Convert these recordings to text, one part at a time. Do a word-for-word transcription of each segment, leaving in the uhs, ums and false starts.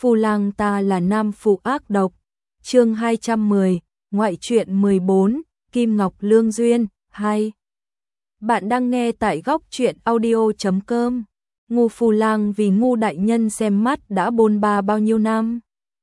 Phu lang ta là nam phụ ác độc. Chương hai trăm mười, ngoại truyện mười bốn, Kim Ngọc Lương Duyên, hai. Bạn đang nghe tại góc truyện audio chấm com. Ngu Phu lang vì Ngu đại nhân xem mắt đã bôn ba bao nhiêu năm.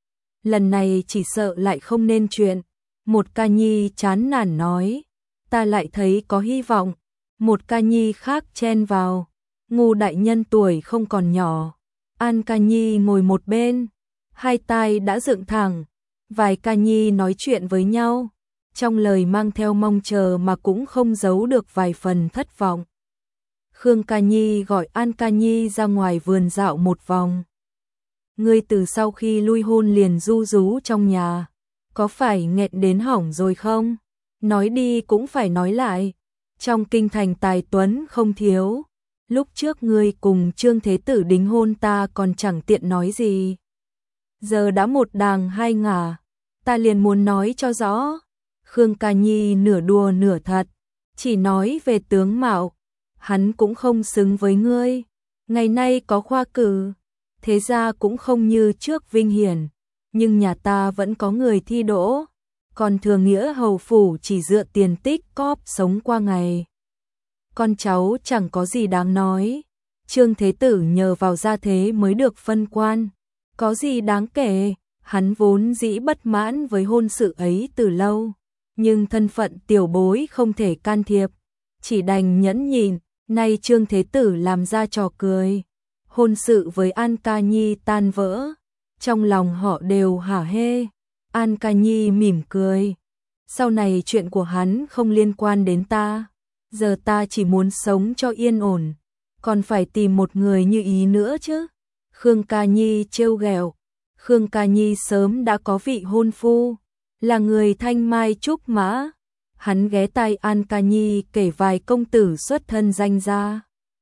Lần này chỉ sợ lại không nên chuyện. Một ca nhi chán nản nói, ta lại thấy có hy vọng. Một ca nhi khác chen vào, Ngu đại nhân tuổi không còn nhỏ. An ca nhi ngồi một bên, hai tai đã dựng thẳng. Vài ca nhi nói chuyện với nhau, trong lời mang theo mong chờ mà cũng không giấu được vài phần thất vọng. Khương ca nhi gọi An ca nhi ra ngoài vườn dạo một vòng. Ngươi từ sau khi lui hôn liền ru rú trong nhà, có phải nghẹn đến hỏng rồi không? Nói đi cũng phải nói lại, trong kinh thành tài tuấn không thiếu. Lúc trước ngươi cùng Trương Thế Tử đính hôn ta còn chẳng tiện nói gì. Giờ đã một đàng hai ngả, ta liền muốn nói cho rõ. Khương ca nhi nửa đùa nửa thật, chỉ nói về tướng mạo, hắn cũng không xứng với ngươi. Ngày nay có khoa cử, thế ra cũng không như trước vinh hiển, nhưng nhà ta vẫn có người thi đỗ, còn thừa nghĩa hầu phủ chỉ dựa tiền tích cóp sống qua ngày. Con cháu chẳng có gì đáng nói, Trương Thế Tử nhờ vào gia thế mới được phân quan, có gì đáng kể. Hắn vốn dĩ bất mãn với hôn sự ấy từ lâu, nhưng thân phận tiểu bối không thể can thiệp, chỉ đành nhẫn nhịn. Nay Trương Thế Tử làm ra trò cười, hôn sự với An ca nhi tan vỡ, trong lòng họ đều hả hê. An ca nhi mỉm cười, sau này chuyện của hắn không liên quan đến ta, giờ ta chỉ muốn sống cho yên ổn, còn phải tìm một người như ý nữa chứ. Khương ca nhi trêu ghẹo. Khương ca nhi sớm đã có vị hôn phu, là người thanh mai trúc mã. Hắn ghé tai An ca nhi kể vài công tử xuất thân danh gia,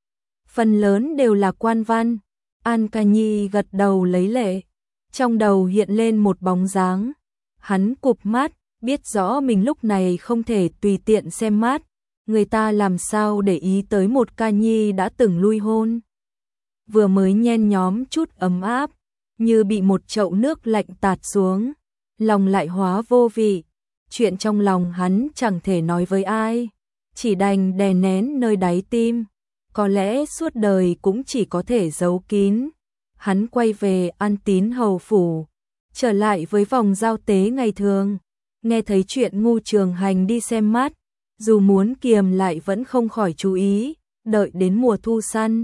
phần lớn đều là quan văn. An ca nhi gật đầu lấy lệ, trong đầu hiện lên một bóng dáng. Hắn cụp mắt, biết rõ mình lúc này không thể tùy tiện xem mắt, người ta làm sao để ý tới một ca nhi đã từng lui hôn. Vừa mới nhen nhóm chút ấm áp, như bị một chậu nước lạnh tạt xuống, lòng lại hóa vô vị. Chuyện trong lòng hắn chẳng thể nói với ai, chỉ đành đè nén nơi đáy tim, có lẽ suốt đời cũng chỉ có thể giấu kín. Hắn quay về An Tín hầu phủ, trở lại với vòng giao tế ngày thường, nghe thấy chuyện Ngu Trường Hành đi xem mắt, dù muốn kiềm lại vẫn không khỏi chú ý. Đợi đến mùa thu săn,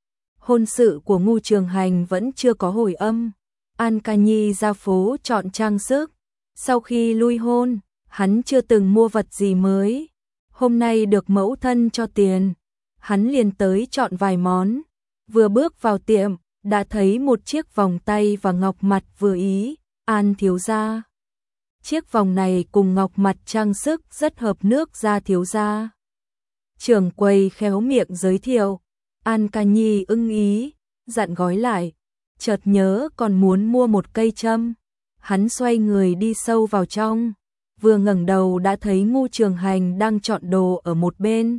hôn sự của Ngu Trường Hành vẫn chưa có hồi âm. An ca nhi ra phố chọn trang sức, sau khi lui hôn, hắn chưa từng mua vật gì mới. Hôm nay được mẫu thân cho tiền, hắn liền tới chọn vài món. Vừa bước vào tiệm, đã thấy một chiếc vòng tay và ngọc mặt vừa ý. An thiếu gia, chiếc vòng này cùng ngọc mặt trang sức rất hợp nước da thiếu gia. Trưởng quầy khéo miệng giới thiệu. An ca nhi ưng ý, dặn gói lại, chợt nhớ còn muốn mua một cây châm. Hắn xoay người đi sâu vào trong, vừa ngẩng đầu đã thấy Ngu Trường Hành đang chọn đồ ở một bên.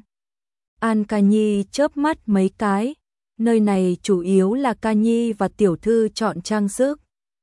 An ca nhi chớp mắt mấy cái, nơi này chủ yếu là ca nhi và tiểu thư chọn trang sức.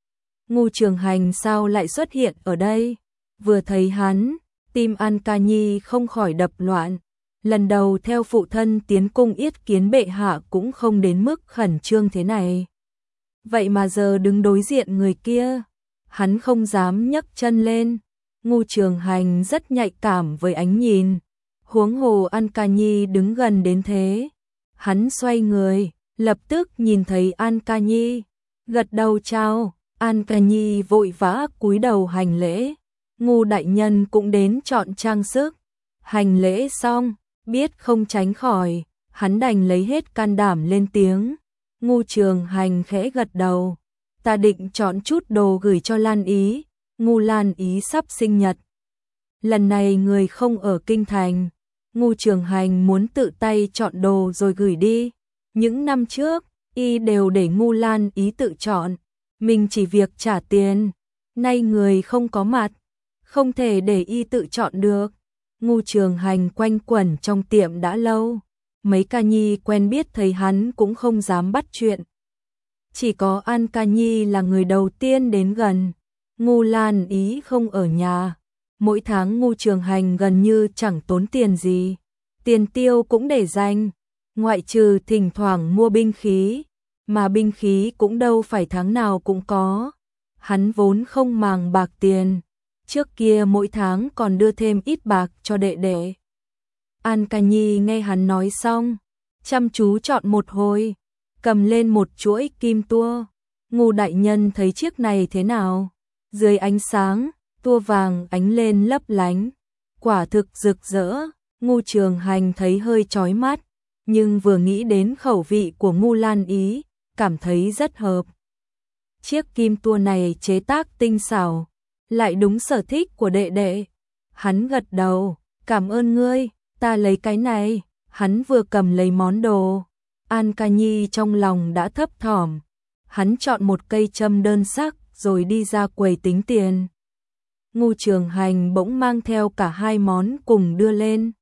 Ngu Trường Hành sao lại xuất hiện ở đây? Vừa thấy hắn, tim An ca nhi không khỏi đập loạn. Lần đầu theo phụ thân tiến cung yết kiến bệ hạ cũng không đến mức khẩn trương thế này. Vậy mà giờ đứng đối diện người kia, hắn không dám nhấc chân lên. Ngu Trường Hành rất nhạy cảm với ánh nhìn, huống hồ An ca nhi đứng gần đến thế. Hắn xoay người, lập tức nhìn thấy An ca nhi, gật đầu chào. An ca nhi vội vã cúi đầu hành lễ. Ngu đại nhân cũng đến chọn trang sức. Hành lễ xong, biết không tránh khỏi, hắn đành lấy hết can đảm lên tiếng. Ngu Trường Hành khẽ gật đầu, ta định chọn chút đồ gửi cho Lan Ý. Ngu Lan Ý sắp sinh nhật, lần này người không ở kinh thành, Ngu Trường Hành muốn tự tay chọn đồ rồi gửi đi. Những năm trước, y đều để Ngu Lan Ý tự chọn, mình chỉ việc trả tiền. Nay người không có mặt, không thể để y tự chọn được. Ngu Trường Hành quanh quẩn trong tiệm đã lâu, mấy ca nhi quen biết thấy hắn cũng không dám bắt chuyện. chỉ có An Ca Nhi là người đầu tiên đến gần. Ngu Lan Ý không ở nhà, mỗi tháng Ngu Trường Hành gần như chẳng tốn tiền gì, tiền tiêu cũng để dành, ngoại trừ thỉnh thoảng mua binh khí, mà binh khí cũng đâu phải tháng nào cũng có. Hắn vốn không màng bạc tiền, trước kia mỗi tháng còn đưa thêm ít bạc cho đệ đệ. An Ca Nhi nghe hắn nói xong, chăm chú chọn một hồi, cầm lên một chuỗi kim tua. Ngu đại nhân thấy chiếc này thế nào? Dưới ánh sáng, tua vàng ánh lên lấp lánh, quả thực rực rỡ. Ngu Trường Hành thấy hơi chói mắt, nhưng vừa nghĩ đến khẩu vị của Ngu Lan Ý, cảm thấy rất hợp. Chiếc kim tua này chế tác tinh xảo, lại đúng sở thích của đệ đệ. Hắn gật đầu, cảm ơn ngươi, ta lấy cái này. Hắn vừa cầm lấy món đồ, An Ca Nhi trong lòng đã thấp thỏm. Hắn chọn một cây châm đơn sắc rồi đi ra quầy tính tiền. Ngu Trường Hành bỗng mang theo cả hai món cùng đưa lên,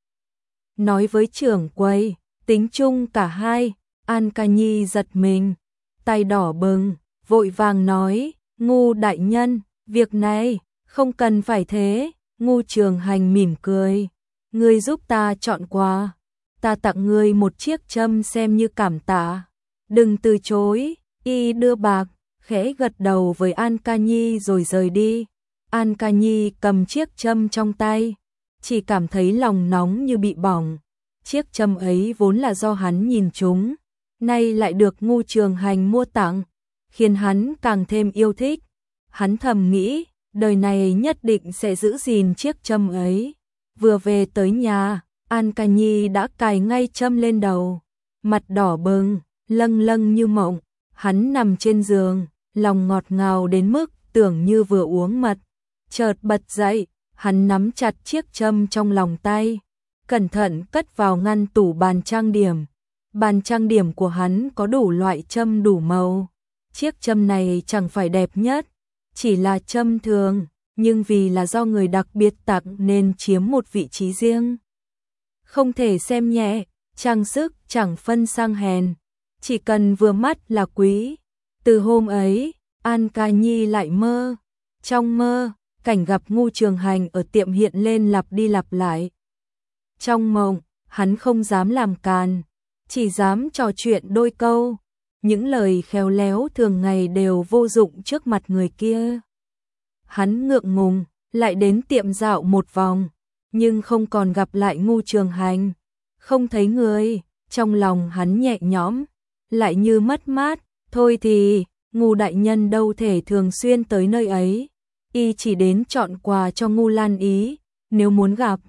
nói với trưởng quầy, tính chung cả hai. An Ca Nhi giật mình, tay đỏ bừng, vội vàng nói, Ngu đại nhân, việc này không cần phải thế. Ngu Trường Hành mỉm cười, ngươi giúp ta chọn quà, ta tặng ngươi một chiếc châm xem như cảm tạ, đừng từ chối. Y đưa bạc, khẽ gật đầu với An Ca Nhi rồi rời đi. An Ca Nhi cầm chiếc châm trong tay, chỉ cảm thấy lòng nóng như bị bỏng. Chiếc châm ấy vốn là do hắn nhìn trúng, nay lại được Ngu Trường Hành mua tặng, khiến hắn càng thêm yêu thích. Hắn thầm nghĩ, đời này nhất định sẽ giữ gìn chiếc châm ấy. Vừa về tới nhà, An Ca Nhi đã cài ngay châm lên đầu, mặt đỏ bừng, lâng lâng như mộng. Hắn nằm trên giường, lòng ngọt ngào đến mức tưởng như vừa uống mật. Chợt bật dậy, hắn nắm chặt chiếc châm trong lòng tay, cẩn thận cất vào ngăn tủ bàn trang điểm. Bàn trang điểm của hắn có đủ loại châm đủ màu. Chiếc châm này chẳng phải đẹp nhất, chỉ là châm thường, nhưng vì là do người đặc biệt tặng nên chiếm một vị trí riêng. Không thể xem nhẹ, trang sức chẳng phân sang hèn, chỉ cần vừa mắt là quý. Từ hôm ấy, An Ca Nhi lại mơ. Trong mơ, cảnh gặp Ngu Trường Hành ở tiệm hiện lên lặp đi lặp lại. Trong mộng, hắn không dám làm càn, chỉ dám trò chuyện đôi câu. Những lời khéo léo thường ngày đều vô dụng trước mặt người kia. Hắn ngượng ngùng, lại đến tiệm dạo một vòng, nhưng không còn gặp lại Ngu Trường Hành. Không thấy người, trong lòng hắn nhẹ nhõm, lại như mất mát. Thôi thì, Ngu đại nhân đâu thể thường xuyên tới nơi ấy, y chỉ đến chọn quà cho Ngu Lan Ý, nếu muốn gặp,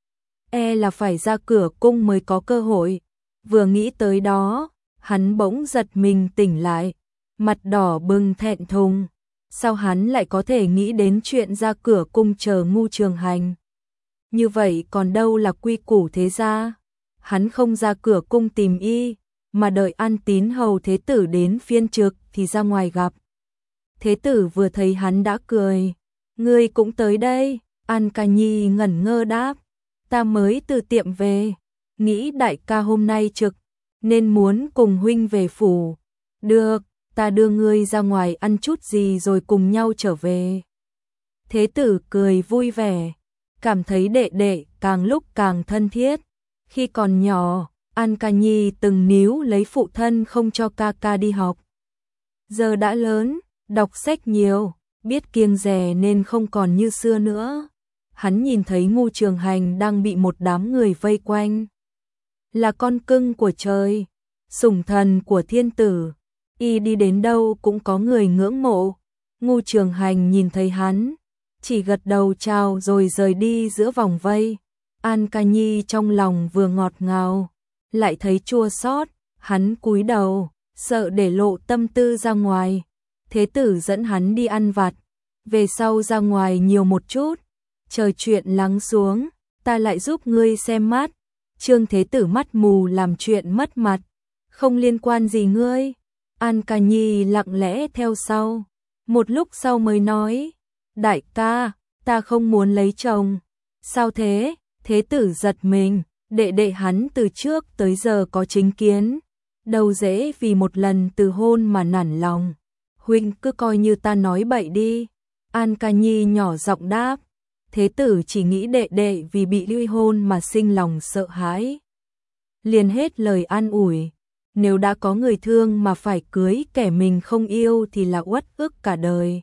e là phải ra cửa cung mới có cơ hội. Vừa nghĩ tới đó, hắn bỗng giật mình tỉnh lại, mặt đỏ bừng thẹn thùng. Sao hắn lại có thể nghĩ đến chuyện ra cửa cung chờ Ngu Trường Hành? Như vậy còn đâu là quy củ thế gia. Hắn không ra cửa cung tìm y, mà đợi An Tín hầu thế tử đến phiên trực thì ra ngoài gặp. Thế tử vừa thấy hắn đã cười, ngươi cũng tới đây. An Ca Nhi ngẩn ngơ đáp, ta mới từ tiệm về, nghĩ đại ca hôm nay trực, nên muốn cùng huynh về phủ. Được, ta đưa ngươi ra ngoài ăn chút gì rồi cùng nhau trở về. Thế tử cười vui vẻ, cảm thấy đệ đệ càng lúc càng thân thiết. Khi còn nhỏ, An Ca Nhi từng níu lấy phụ thân không cho ca ca đi học. Giờ đã lớn, đọc sách nhiều, biết kiêng dè nên không còn như xưa nữa. Hắn nhìn thấy Ngu Trường Hành đang bị một đám người vây quanh. Là con cưng của trời, sủng thần của thiên tử, y đi đến đâu cũng có người ngưỡng mộ. Ngu Trường Hành nhìn thấy hắn, chỉ gật đầu chào rồi rời đi giữa vòng vây. An Ca Nhi trong lòng vừa ngọt ngào, lại thấy chua xót. Hắn cúi đầu, sợ để lộ tâm tư ra ngoài. Thế tử dẫn hắn đi ăn vặt, về sau ra ngoài nhiều một chút. Chờ chuyện lắng xuống, ta lại giúp ngươi xem mắt. Trương Thế Tử mắt mù làm chuyện mất mặt, không liên quan gì ngươi. An Ca Nhi lặng lẽ theo sau, một lúc sau mới nói, đại ca, ta không muốn lấy chồng. Sao thế? Thế tử giật mình, đệ đệ hắn từ trước tới giờ có chính kiến, đâu dễ vì một lần từ hôn mà nản lòng. Huynh cứ coi như ta nói bậy đi. An Ca Nhi nhỏ giọng đáp. Thế tử chỉ nghĩ đệ đệ vì bị ly hôn mà sinh lòng sợ hãi. Liền hết lời an ủi. Nếu đã có người thương mà phải cưới kẻ mình không yêu thì là uất ức cả đời.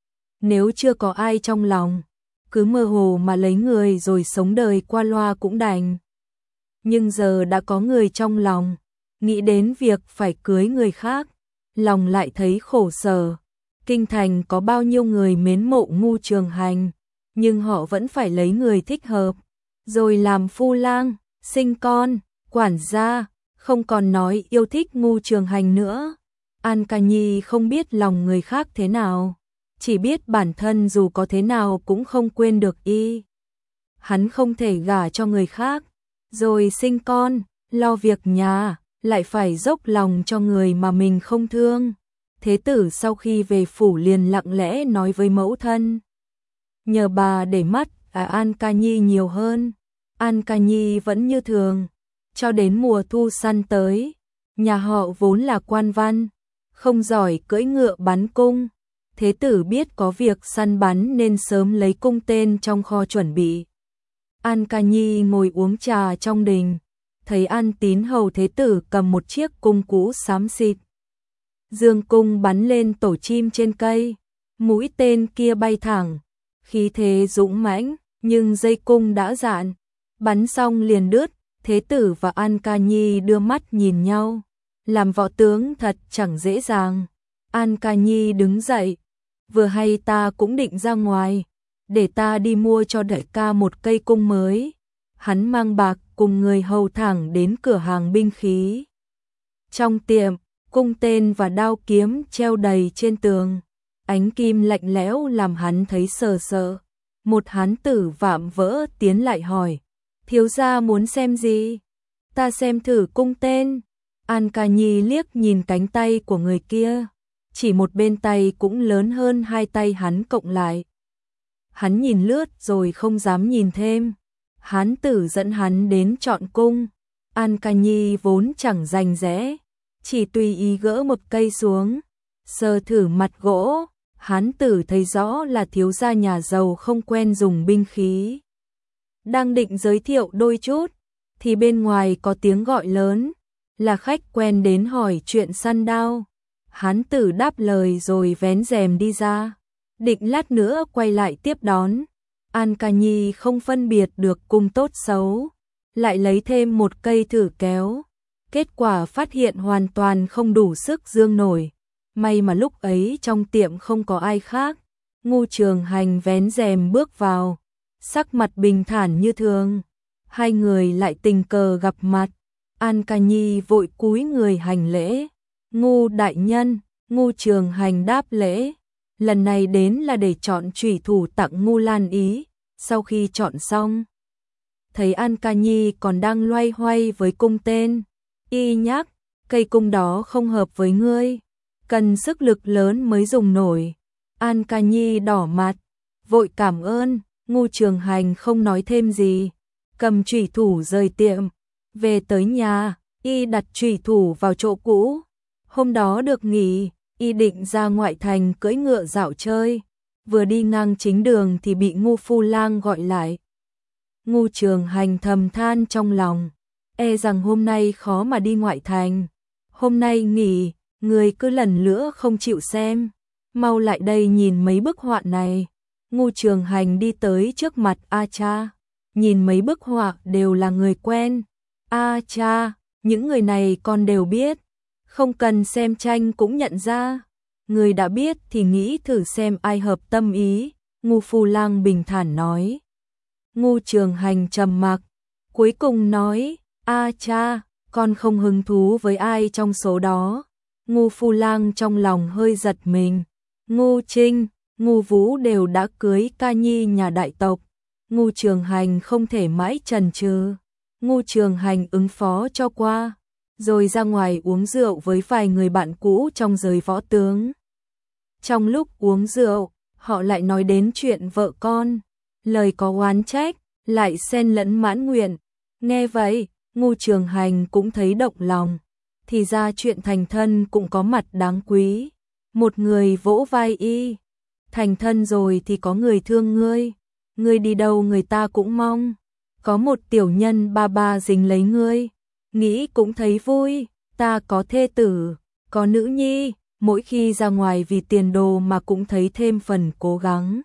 Nếu chưa có ai trong lòng, cứ mơ hồ mà lấy người rồi sống đời qua loa cũng đành. Nhưng giờ đã có người trong lòng, nghĩ đến việc phải cưới người khác, lòng lại thấy khổ sở. Kinh thành có bao nhiêu người mến mộ Ngu Trường Hành, nhưng họ vẫn phải lấy người thích hợp, rồi làm phu lang, sinh con, quản gia, không còn nói yêu thích Ngu Trường Hành nữa. An Ca Nhi không biết lòng người khác thế nào, chỉ biết bản thân dù có thế nào cũng không quên được y. Hắn không thể gả cho người khác, rồi sinh con, lo việc nhà, lại phải dốc lòng cho người mà mình không thương. Thế tử sau khi về phủ liền lặng lẽ nói với mẫu thân, nhờ bà để mắt à An Ca Nhi nhiều hơn. An Ca Nhi vẫn như thường, cho đến mùa thu săn tới, nhà họ vốn là quan văn, không giỏi cưỡi ngựa bắn cung. Thế tử biết có việc săn bắn nên sớm lấy cung tên trong kho chuẩn bị. An Ca Nhi ngồi uống trà trong đình, thấy An Tín hầu thế tử cầm một chiếc cung cũ xám xịt. Dương cung bắn lên tổ chim trên cây, mũi tên kia bay thẳng, khí thế dũng mãnh, nhưng dây cung đã dạn, bắn xong liền đứt. Thế tử và An Ca Nhi đưa mắt nhìn nhau, làm võ tướng thật chẳng dễ dàng. An Ca Nhi đứng dậy, vừa hay ta cũng định ra ngoài, để ta đi mua cho đại ca một cây cung mới. Hắn mang bạc cùng người hầu thẳng đến cửa hàng binh khí. Trong tiệm, cung tên và đao kiếm treo đầy trên tường, ánh kim lạnh lẽo làm hắn thấy sờ sợ. Một hán tử vạm vỡ tiến lại hỏi, thiếu gia muốn xem gì? Ta xem thử cung tên. An Ca Nhi liếc nhìn cánh tay của người kia, chỉ một bên tay cũng lớn hơn hai tay hắn cộng lại. Hắn nhìn lướt rồi không dám nhìn thêm. Hán tử dẫn hắn đến chọn cung. An Ca Nhi vốn chẳng rành rẽ, chỉ tùy ý gỡ một cây xuống, sờ thử mặt gỗ. Hán tử thấy rõ là thiếu gia nhà giàu không quen dùng binh khí. Đang định giới thiệu đôi chút, thì bên ngoài có tiếng gọi lớn, là khách quen đến hỏi chuyện săn đao. Hán tử đáp lời rồi vén rèm đi ra, định lát nữa quay lại tiếp đón. An Ca Nhi không phân biệt được cung tốt xấu, lại lấy thêm một cây thử kéo. Kết quả phát hiện hoàn toàn không đủ sức dương nổi. May mà lúc ấy trong tiệm không có ai khác. Ngu Trường Hành vén rèm bước vào, sắc mặt bình thản như thường. Hai người lại tình cờ gặp mặt. An Ca Nhi vội cúi người hành lễ. Ngu đại nhân. Ngu Trường Hành đáp lễ. Lần này đến là để chọn chủy thủ tặng Ngu Lan Ý. Sau khi chọn xong, thấy An Ca Nhi còn đang loay hoay với cung tên, y nhắc, cây cung đó không hợp với ngươi, cần sức lực lớn mới dùng nổi. An Ca Nhi đỏ mặt, vội cảm ơn. Ngu Trường Hành không nói thêm gì, cầm chủy thủ rời tiệm. Về tới nhà, y đặt chủy thủ vào chỗ cũ. Hôm đó được nghỉ, y định ra ngoại thành cưỡi ngựa dạo chơi. Vừa đi ngang chính đường thì bị Ngu Phu Lang gọi lại. Ngu Trường Hành thầm than trong lòng, e rằng hôm nay khó mà đi ngoại thành. Hôm nay nghỉ, người cứ lần nữa không chịu xem. Mau lại đây nhìn mấy bức họa này. Ngu Trường Hành đi tới trước mặt A Cha, nhìn mấy bức họa đều là người quen. A Cha, những người này con đều biết, không cần xem tranh cũng nhận ra. Người đã biết thì nghĩ thử xem ai hợp tâm ý. Ngu Phu Lang bình thản nói. Ngu Trường Hành trầm mặc, cuối cùng nói, A Cha, con không hứng thú với ai trong số đó. Ngu Phu Lang trong lòng hơi giật mình. Ngu Trinh, Ngu Vũ đều đã cưới ca nhi nhà đại tộc. Ngu Trường Hành không thể mãi chần chừ. Ngu Trường Hành ứng phó cho qua, rồi ra ngoài uống rượu với vài người bạn cũ trong giới võ tướng. Trong lúc uống rượu, họ lại nói đến chuyện vợ con, lời có oán trách, lại xen lẫn mãn nguyện. Nghe vậy, Ngu Trường Hành cũng thấy động lòng. thì ra chuyện thành thân cũng có mặt đáng quý. Một người vỗ vai y, thành thân rồi thì có người thương ngươi, ngươi đi đâu người ta cũng mong. Có một tiểu nhân ba ba dính lấy ngươi, nghĩ cũng thấy vui, ta có thê tử, có nữ nhi, mỗi khi ra ngoài vì tiền đồ mà cũng thấy thêm phần cố gắng.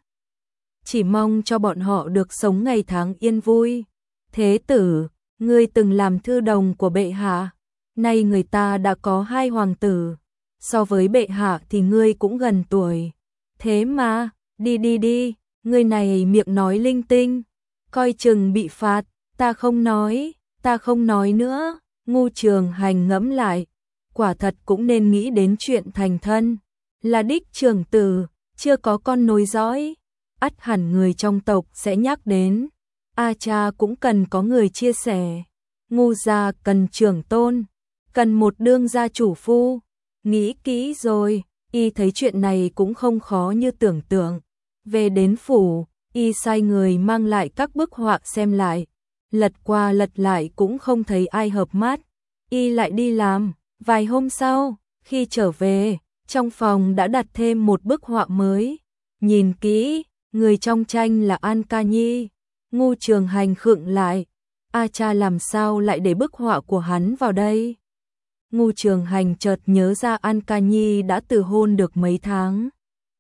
Chỉ mong cho bọn họ được sống ngày tháng yên vui. Thế tử, ngươi từng làm thư đồng của bệ hạ, nay người ta đã có hai hoàng tử, so với bệ hạ thì ngươi cũng gần tuổi. Thế mà, đi đi đi, ngươi này miệng nói linh tinh, coi chừng bị phạt. Ta không nói, ta không nói nữa. Ngu Trường Hành ngẫm lại, quả thật cũng nên nghĩ đến chuyện thành thân, là đích trưởng tử, chưa có con nối dõi, ắt hẳn người trong tộc sẽ nhắc đến. A cha cũng cần có người chia sẻ, Ngu gia cần trưởng tôn, cần một đương gia chủ phu. Nghĩ kỹ rồi, y thấy chuyện này cũng không khó như tưởng tượng. Về đến phủ, y sai người mang lại các bức họa xem lại, lật qua lật lại cũng không thấy ai hợp mắt. Y lại đi làm, vài hôm sau, khi trở về, trong phòng đã đặt thêm một bức họa mới. Nhìn kỹ, người trong tranh là An Ca Nhi. Ngu Trường Hành khựng lại, A cha làm sao lại để bức họa của hắn vào đây? Ngu Trường Hành chợt nhớ ra An Ca Nhi đã từ hôn được mấy tháng,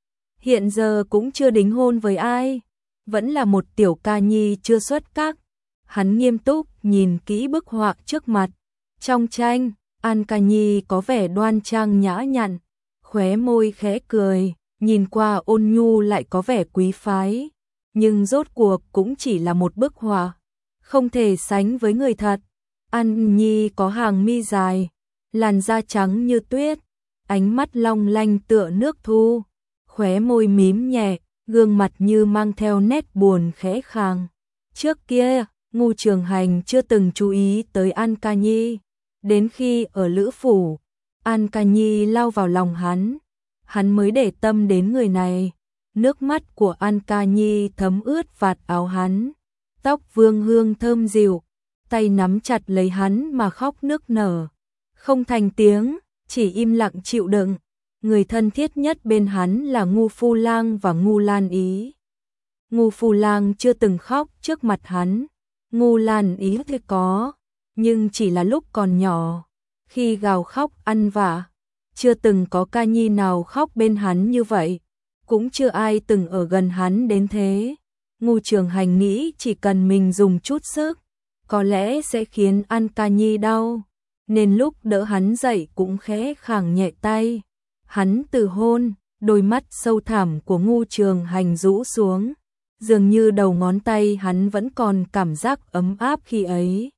hiện giờ cũng chưa đính hôn với ai, vẫn là một tiểu ca nhi chưa xuất các. Hắn nghiêm túc nhìn kỹ bức họa trước mặt. Trong tranh, An Ca Nhi có vẻ đoan trang nhã nhặn, khóe môi khẽ cười, nhìn qua ôn nhu lại có vẻ quý phái, nhưng rốt cuộc cũng chỉ là một bức họa, không thể sánh với người thật. An Nhi có hàng mi dài, làn da trắng như tuyết, ánh mắt long lanh tựa nước thu, khóe môi mím nhẹ, gương mặt như mang theo nét buồn khẽ khàng. Trước kia, Ngu Trường Hành chưa từng chú ý tới An Ca Nhi, đến khi ở Lữ phủ, An Ca Nhi lao vào lòng hắn, hắn mới để tâm đến người này. Nước mắt của An Ca Nhi thấm ướt vạt áo hắn, tóc vương hương thơm dịu, tay nắm chặt lấy hắn mà khóc nức nở, không thành tiếng, chỉ im lặng chịu đựng. Người thân thiết nhất bên hắn là Ngu Phu Lang và Ngu Lan Ý. Ngu Phu Lang chưa từng khóc trước mặt hắn, Ngu Lan Ý thì có, nhưng chỉ là lúc còn nhỏ, khi gào khóc ăn vạ. Chưa từng có ca nhi nào khóc bên hắn như vậy, cũng chưa ai từng ở gần hắn đến thế. Ngu Trường Hành nghĩ chỉ cần mình dùng chút sức, có lẽ sẽ khiến An Ca Nhi đau, nên lúc đỡ hắn dậy cũng khẽ khàng nhẹ tay. Hắn từ hôn, đôi mắt sâu thẳm của Ngu Trường Hành rũ xuống, dường như đầu ngón tay hắn vẫn còn cảm giác ấm áp khi ấy.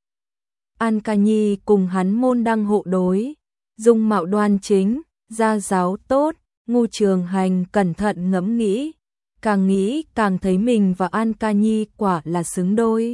An Ca Nhi cùng hắn môn đăng hộ đối, dung mạo đoan chính, gia giáo tốt. Ngu Trường Hành cẩn thận ngẫm nghĩ, càng nghĩ càng thấy mình và An Ca Nhi quả là xứng đôi.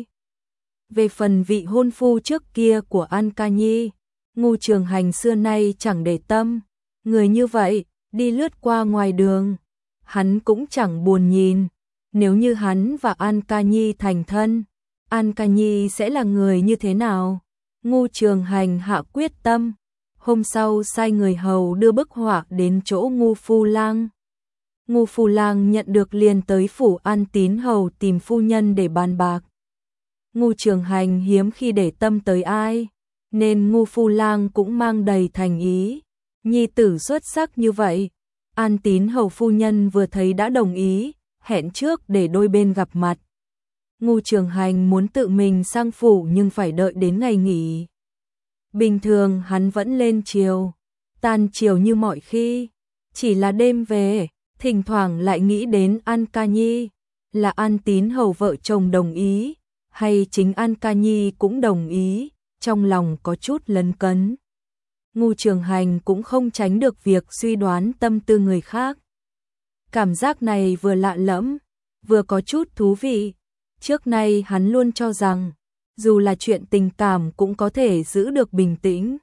Về phần vị hôn phu trước kia của An Ca Nhi, Ngu Trường Hành xưa nay chẳng để tâm. Người như vậy, đi lướt qua ngoài đường, hắn cũng chẳng buồn nhìn. Nếu như hắn và An Ca Nhi thành thân, An Ca Nhi sẽ là người như thế nào? Ngu Trường Hành hạ quyết tâm. Hôm sau sai người hầu đưa bức họa đến chỗ Ngu Phu Lang. Ngu Phu Lang nhận được liền tới phủ An Tín hầu tìm phu nhân để bàn bạc. Ngu Trường Hành hiếm khi để tâm tới ai, nên Ngu Phu Lang cũng mang đầy thành ý. Nhi tử xuất sắc như vậy, An Tín hầu phu nhân vừa thấy đã đồng ý, hẹn trước để đôi bên gặp mặt. Ngu Trường Hành muốn tự mình sang phủ nhưng phải đợi đến ngày nghỉ. Bình thường hắn vẫn lên chiều, tan chiều như mọi khi, chỉ là đêm về, thỉnh thoảng lại nghĩ đến An Ca Nhi. Là An Tín hầu vợ chồng đồng ý, hay chính An Ca Nhi cũng đồng ý, trong lòng có chút lấn cấn. Ngu Trường Hành cũng không tránh được việc suy đoán tâm tư người khác. Cảm giác này vừa lạ lẫm, vừa có chút thú vị. Trước nay hắn luôn cho rằng, dù là chuyện tình cảm cũng có thể giữ được bình tĩnh.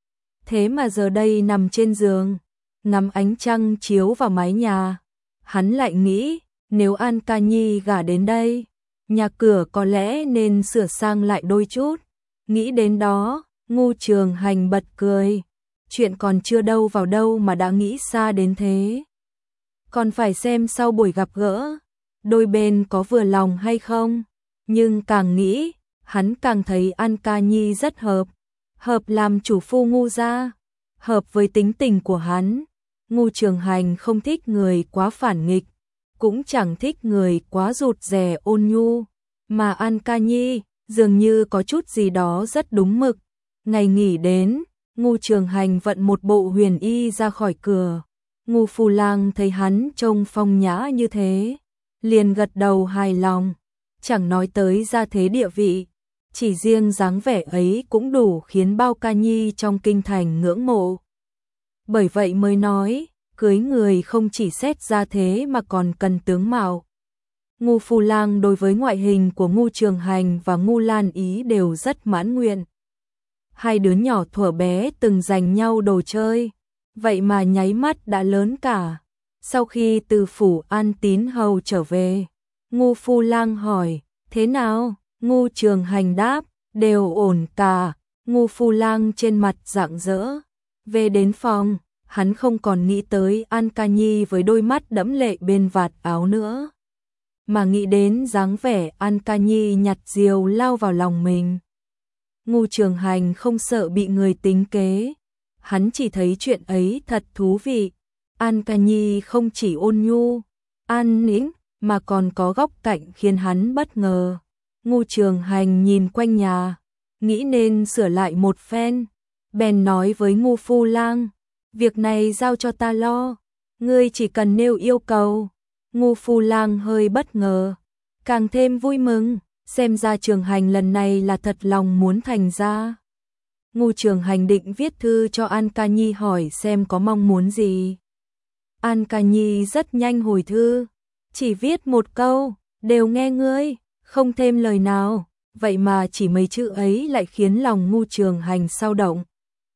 Thế mà giờ đây nằm trên giường, ngắm ánh trăng chiếu vào mái nhà, hắn lại nghĩ, nếu An Ca Nhi gả đến đây, nhà cửa có lẽ nên sửa sang lại đôi chút. Nghĩ đến đó, Ngu Trường Hành bật cười, chuyện còn chưa đâu vào đâu mà đã nghĩ xa đến thế. Còn phải xem sau buổi gặp gỡ, đôi bên có vừa lòng hay không. Nhưng càng nghĩ, hắn càng thấy An Ca Nhi rất hợp. Hợp làm chủ phu Ngu gia, hợp với tính tình của hắn. Ngu Trường Hành không thích người quá phản nghịch, cũng chẳng thích người quá rụt rè ôn nhu. Mà An Ca Nhi dường như có chút gì đó rất đúng mực. Ngày nghỉ đến, Ngu Trường Hành vận một bộ huyền y ra khỏi cửa. Ngu Phu Lang thấy hắn trông phong nhã như thế, liền gật đầu hài lòng, chẳng nói tới gia thế địa vị, chỉ riêng dáng vẻ ấy cũng đủ khiến bao ca nhi trong kinh thành ngưỡng mộ. Bởi vậy mới nói, cưới người không chỉ xét gia thế mà còn cần tướng mạo. Ngu Phu Lang đối với ngoại hình của Ngu Trường Hành và Ngu Lan Ý đều rất mãn nguyện. Hai đứa nhỏ thuở bé từng giành nhau đồ chơi, vậy mà nháy mắt đã lớn cả. Sau khi từ phủ An Tín Hầu trở về, Ngu Phu Lang hỏi, thế nào? Ngu Trường Hành đáp, đều ổn cả. Ngu Phu Lang trên mặt rạng rỡ. Về đến phòng, hắn không còn nghĩ tới An Ca Nhi với đôi mắt đẫm lệ bên vạt áo nữa, mà nghĩ đến dáng vẻ An Ca Nhi nhặt diều lao vào lòng mình. Ngu Trường Hành không sợ bị người tính kế, hắn chỉ thấy chuyện ấy thật thú vị. An Ca Nhi không chỉ ôn nhu, an nĩnh, mà còn có góc cạnh khiến hắn bất ngờ. Ngu Trường Hành nhìn quanh nhà, nghĩ nên sửa lại một phen, bèn nói với Ngu Phu Lang, việc này giao cho ta lo, ngươi chỉ cần nêu yêu cầu. Ngu Phu Lang hơi bất ngờ, càng thêm vui mừng, xem ra Trường Hành lần này là thật lòng muốn thành ra. Ngu Trường Hành định viết thư cho An Ca Nhi hỏi xem có mong muốn gì. An Ca Nhi rất nhanh hồi thư, chỉ viết một câu, đều nghe ngươi, không thêm lời nào. Vậy mà chỉ mấy chữ ấy lại khiến lòng Ngu Trường Hành xao động.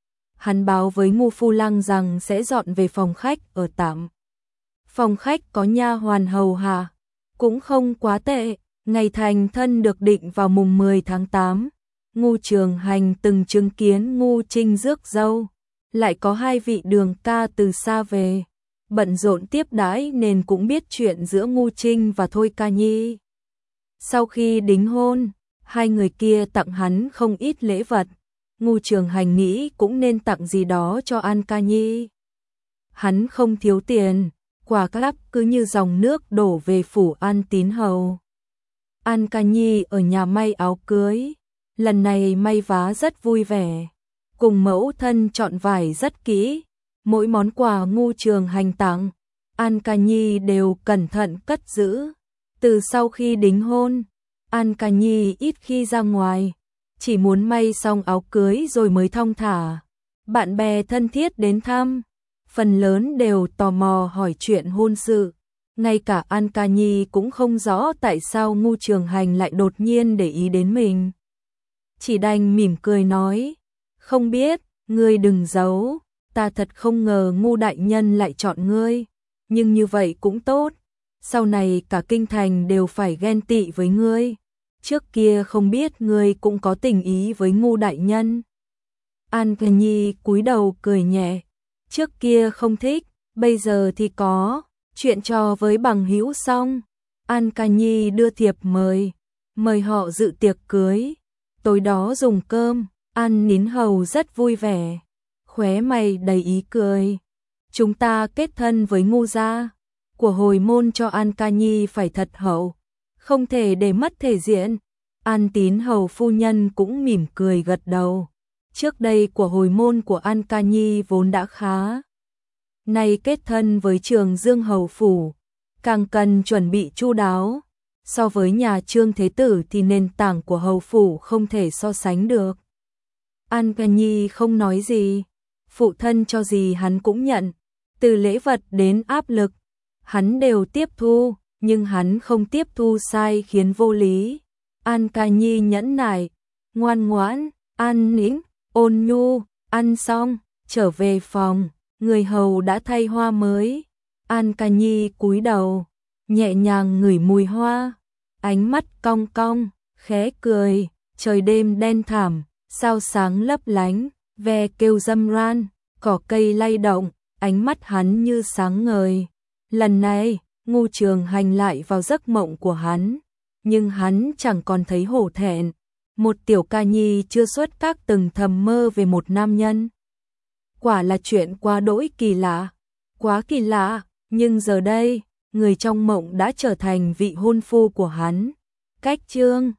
Hắn báo với Ngu Phu Lang rằng sẽ dọn về phòng khách ở tạm. Phòng khách có nha hoàn hầu hạ, cũng không quá tệ. Ngày thành thân được định vào mùng mười tháng tám. Ngu Trường Hành từng chứng kiến Ngu Trinh rước dâu, lại có hai vị đường ca từ xa về, bận rộn tiếp đãi nên cũng biết chuyện giữa Ngu Trinh và Thôi Ca Nhi. Sau khi đính hôn, hai người kia tặng hắn không ít lễ vật. Ngu Trường Hành nghĩ cũng nên tặng gì đó cho An Ca Nhi. Hắn không thiếu tiền, quà cáp cứ như dòng nước đổ về phủ An Tín Hầu. An Ca Nhi ở nhà may áo cưới, lần này may vá rất vui vẻ, cùng mẫu thân chọn vải rất kỹ. Mỗi món quà Ngu Trường Hành tặng, An Ca Nhi đều cẩn thận cất giữ. Từ sau khi đính hôn, An Ca Nhi ít khi ra ngoài, chỉ muốn may xong áo cưới rồi mới thong thả. Bạn bè thân thiết đến thăm, phần lớn đều tò mò hỏi chuyện hôn sự. Ngay cả An Ca Nhi cũng không rõ tại sao Ngu Trường Hành lại đột nhiên để ý đến mình. Chỉ đành mỉm cười nói, không biết, ngươi đừng giấu, ta thật không ngờ Ngu đại nhân lại chọn ngươi, nhưng như vậy cũng tốt, sau này cả kinh thành đều phải ghen tị với ngươi. Trước kia không biết ngươi cũng có tình ý với Ngu đại nhân. An Ca Nhi cúi đầu cười nhẹ, trước kia không thích, bây giờ thì có. Chuyện trò với bằng hữu xong, An Ca Nhi đưa thiệp mời, mời họ dự tiệc cưới. Tối đó dùng cơm, An Nín Hầu rất vui vẻ, khóe mày đầy ý cười. Chúng ta kết thân với Ngu gia, của hồi môn cho An Ca Nhi phải thật hậu, không thể để mất thể diện. An Tín Hầu phu nhân cũng mỉm cười gật đầu. Trước đây của hồi môn của An Ca Nhi vốn đã khá, nay kết thân với Trường Dương hầu phủ, càng cần chuẩn bị chu đáo. So với nhà Trương Thế Tử thì nền tảng của hầu phủ không thể so sánh được. An Ca Nhi không nói gì, phụ thân cho gì hắn cũng nhận, từ lễ vật đến áp lực, hắn đều tiếp thu, nhưng hắn không tiếp thu sai khiến vô lý. An Ca Nhi nhẫn nại, ngoan ngoãn, an nĩnh, ôn nhu, ăn xong, trở về phòng, người hầu đã thay hoa mới. An Ca Nhi cúi đầu, nhẹ nhàng ngửi mùi hoa, ánh mắt cong cong, khẽ cười. Trời đêm đen thẳm, sao sáng lấp lánh, ve kêu râm ran, cỏ cây lay động, ánh mắt hắn như sáng ngời. Lần này, Ngô Trường Hành lại vào giấc mộng của hắn, nhưng hắn chẳng còn thấy hổ thẹn. Một tiểu ca nhi chưa xuất các từng thầm mơ về một nam nhân. Quả là chuyện quá đỗi kỳ lạ, quá kỳ lạ, nhưng giờ đây, người trong mộng đã trở thành vị hôn phu của hắn. Cách chương